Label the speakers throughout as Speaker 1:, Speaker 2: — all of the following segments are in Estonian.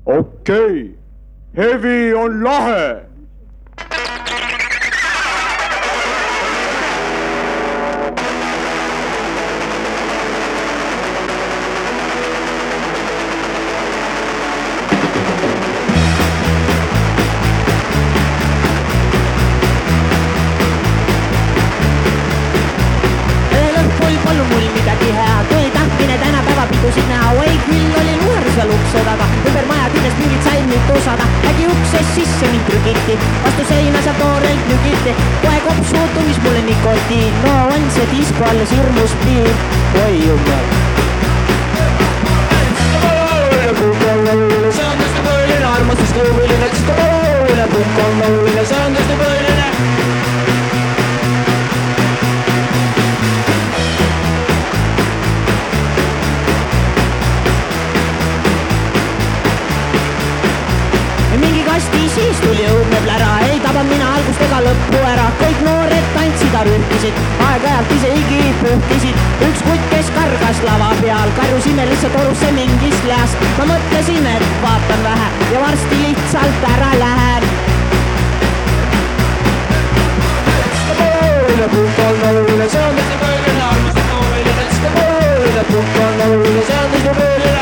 Speaker 1: okei, Hevi on lahe.
Speaker 2: Polnud mul midagi head, oli tahtmine tänapäeva pidusid näha. Oi küll oli nuorisel ukse taga, ümber maja küljest mingid said mind tusada. Äkki uksest sisse mind trükiti, vastu seina sealt noorelt nügiti. Kohe kopsu tundis mulle nikotiin, no on see disko alles hirmus piir. Oi jumal. Punk on oluline, see on tõesti põhiline, armastus kõuviline, disko oluline. Punk on oluline, see on tõesti põhiline. Mingi kasti siis tuli õudne plära, ei tabanud mina algust ega lõppu ära. Kõik noored tantsid ja rühkisid, aeg-ajalt isegi puhkisid. Üks kutt, kes kargas lava peal, karjus imelisse torusse mingist least. Ma mõtlesin, et vaatan vähe ja varsti lihtsalt ära lähen. Punk on oluline, see on tõesti põhiline, armastus kõuviline, disko oluline. Punk on oluline, see on tõesti põhiline.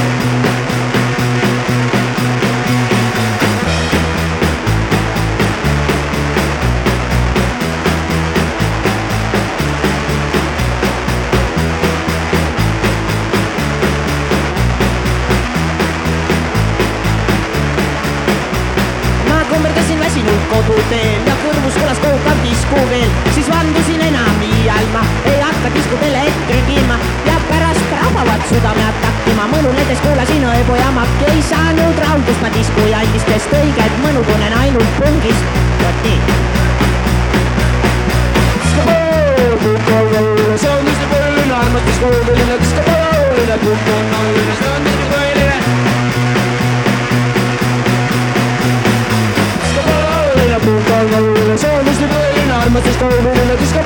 Speaker 2: Kummerdasin väsinud koduteel ja kõrvus kõlas kohutav disku veel. Siis vandusin enam iial ma ei hakka diskut elektrit ilma ja pärast rabavad südame attakkima. Mõnu nedes kuulasin õebu ja makki, ei saanud raudust ma disku jandist, kes tõiget mõnu tunnen ainult pungist. Vot nii. Disko punk on oluline, see on tõesti põhiline, armastus kõuviline. Disko oluline, punk on oluline, see on tõesti põhiline. Punk on oluline, see on tõesti põhiline, armastus kõuviline, disko